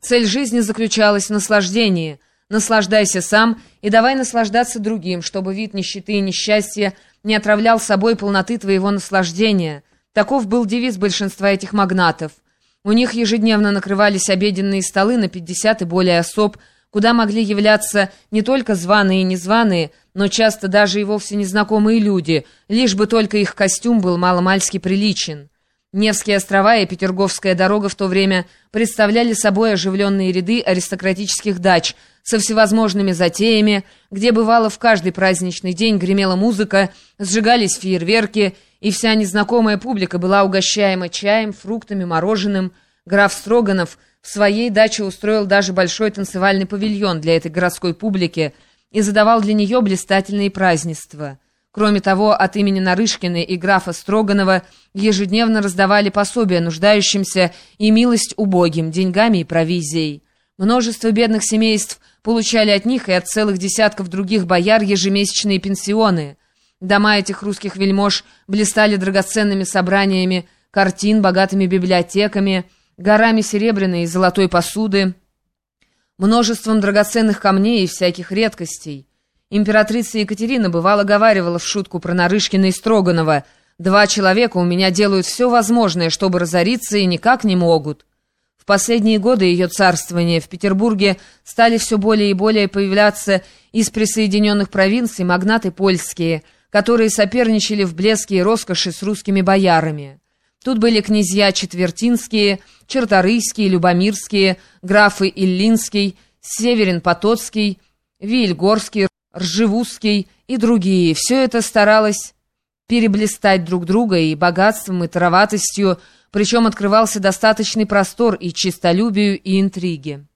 Цель жизни заключалась в наслаждении. Наслаждайся сам и давай наслаждаться другим, чтобы вид нищеты и несчастья не отравлял собой полноты твоего наслаждения. Таков был девиз большинства этих магнатов. У них ежедневно накрывались обеденные столы на 50 и более особ, куда могли являться не только званые и незваные, но часто даже и вовсе незнакомые люди, лишь бы только их костюм был маломальски приличен. Невские острова и Петерговская дорога в то время представляли собой оживленные ряды аристократических дач со всевозможными затеями, где бывало в каждый праздничный день гремела музыка, сжигались фейерверки, и вся незнакомая публика была угощаема чаем, фруктами, мороженым. Граф Строганов в своей даче устроил даже большой танцевальный павильон для этой городской публики и задавал для нее блистательные празднества. Кроме того, от имени Нарышкина и графа Строганова ежедневно раздавали пособия нуждающимся и милость убогим, деньгами и провизией. Множество бедных семейств получали от них и от целых десятков других бояр ежемесячные пенсионы. Дома этих русских вельмож блистали драгоценными собраниями картин, богатыми библиотеками, горами серебряной и золотой посуды, множеством драгоценных камней и всяких редкостей. Императрица Екатерина бывало говаривала в шутку про Нарышкина и Строганова: «Два человека у меня делают все возможное, чтобы разориться, и никак не могут». В последние годы ее царствования в Петербурге стали все более и более появляться из присоединенных провинций магнаты польские, которые соперничали в блеске и роскоши с русскими боярами. Тут были князья Четвертинские, Черторийские, Любомирские, графы Иллинский, Северин-Потоцкий, Вильгорский, Ржевузский и другие. Все это старалось переблистать друг друга и богатством, и тароватостью, причем открывался достаточный простор и честолюбию, и интриге.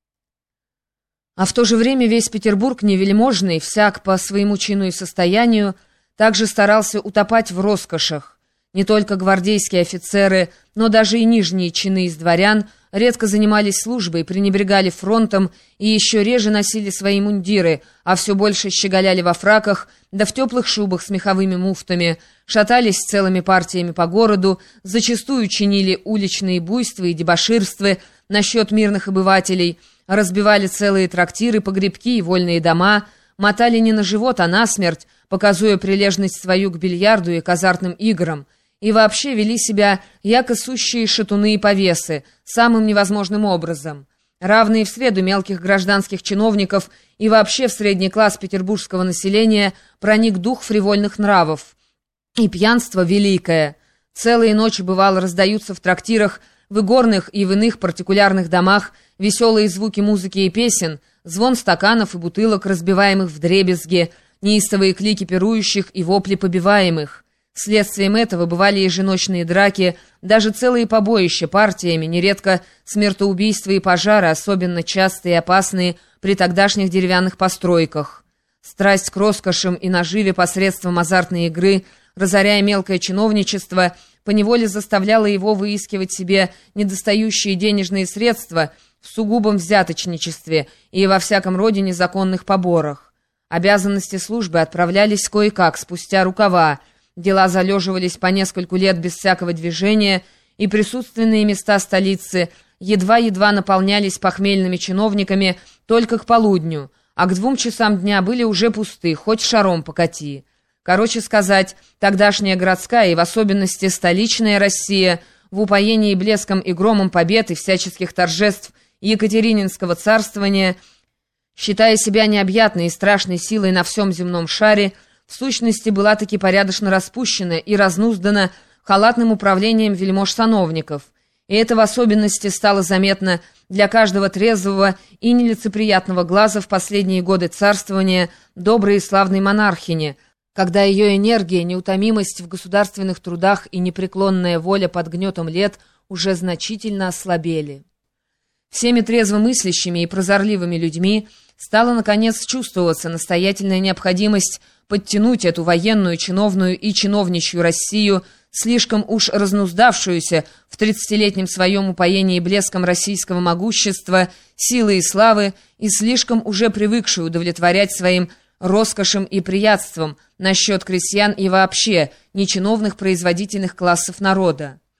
А в то же время весь Петербург невельможный, всяк по своему чину и состоянию, также старался утопать в роскошах. Не только гвардейские офицеры, но даже и нижние чины из дворян редко занимались службой, пренебрегали фронтом и еще реже носили свои мундиры, а все больше щеголяли во фраках, да в теплых шубах с меховыми муфтами, шатались целыми партиями по городу, зачастую чинили уличные буйства и дебоширства насчет мирных обывателей, разбивали целые трактиры, погребки и вольные дома, мотали не на живот, а на смерть, показуя прилежность свою к бильярду и к азартным играм, и вообще вели себя яко сущие шатуны и повесы, самым невозможным образом. Равные в среду мелких гражданских чиновников и вообще в средний класс петербургского населения проник дух фривольных нравов. И пьянство великое. Целые ночи, бывало, раздаются в трактирах, в игорных и в иных партикулярных домах веселые звуки музыки и песен, звон стаканов и бутылок, разбиваемых вдребезги, неистовые клики пирующих и вопли побиваемых. Следствием этого бывали еженочные драки, даже целые побоища партиями, нередко смертоубийства и пожары, особенно частые и опасные при тогдашних деревянных постройках. Страсть к роскошам и наживе посредством азартной игры, разоряя мелкое чиновничество, поневоле заставляла его выискивать себе недостающие денежные средства в сугубом взяточничестве и во всяком роде незаконных поборах. Обязанности службы отправлялись кое-как, спустя рукава, дела залеживались по нескольку лет без всякого движения, и присутственные места столицы едва-едва наполнялись похмельными чиновниками только к полудню, а к 2 часам дня были уже пусты, хоть шаром покати. Короче сказать, тогдашняя городская и в особенности столичная Россия в упоении блеском и громом побед и всяческих торжеств Екатерининского царствования, считая себя необъятной и страшной силой на всем земном шаре, в сущности была таки порядочно распущена и разнуздана халатным управлением вельмож-сановников, и это в особенности стало заметно для каждого трезвого и нелицеприятного глаза в последние годы царствования доброй и славной монархини, когда ее энергия, неутомимость в государственных трудах и непреклонная воля под гнетом лет уже значительно ослабели. Всеми трезвомыслящими и прозорливыми людьми стала, наконец, чувствоваться настоятельная необходимость подтянуть эту военную, чиновную и чиновничью Россию, слишком уж разнуздавшуюся в 30-летнем своем упоении блеском российского могущества, силы и славы, и слишком уже привыкшую удовлетворять своим роскошем и приятством насчет крестьян и вообще нечиновных производительных классов народа.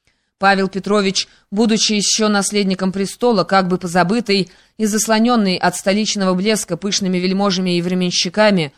Павел Петрович, будучи еще наследником престола, как бы позабытый и заслоненный от столичного блеска пышными вельможами и временщиками,